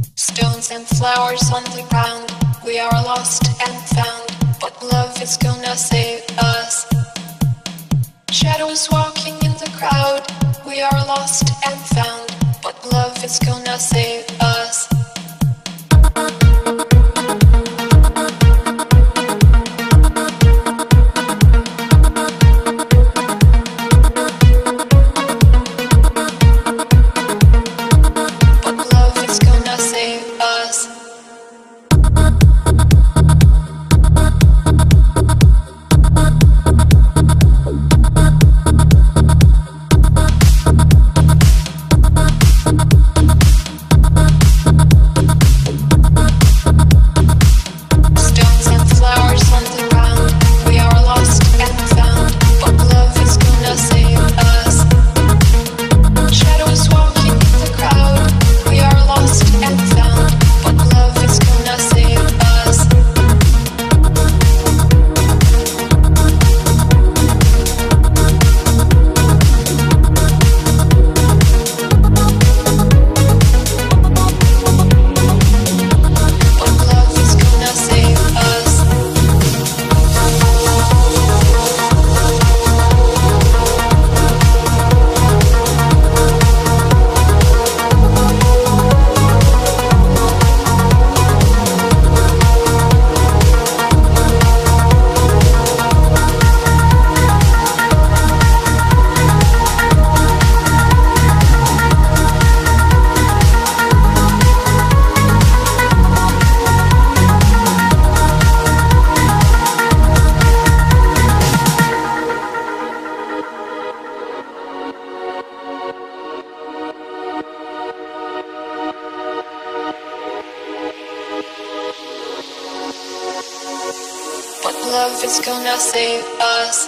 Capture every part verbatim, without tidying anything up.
Stones and flowers on the ground. We are lost and found, but love is gonna save us. Shadows walking in the crowd. We are lost and found, but love is gonna save us. Love is gonna save us.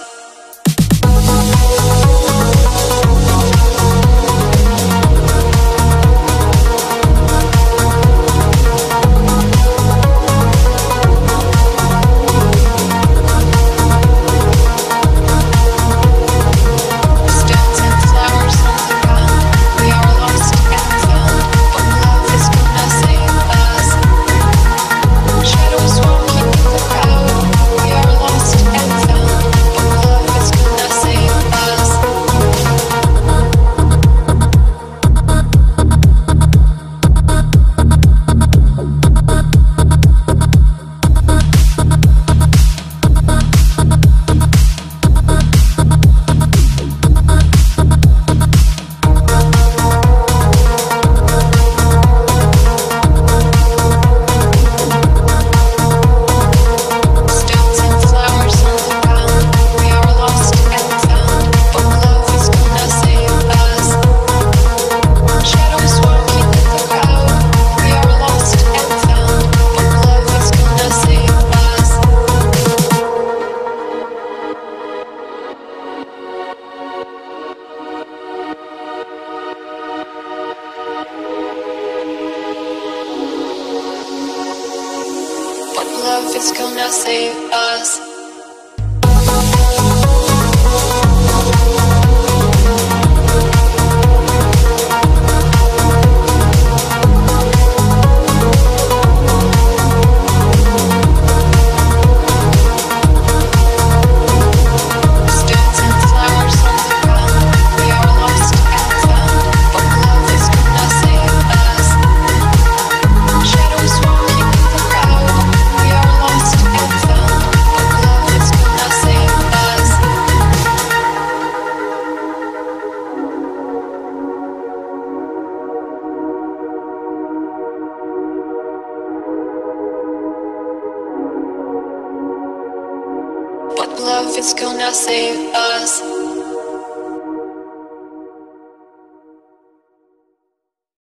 Love is gonna save us. Love is gonna save us.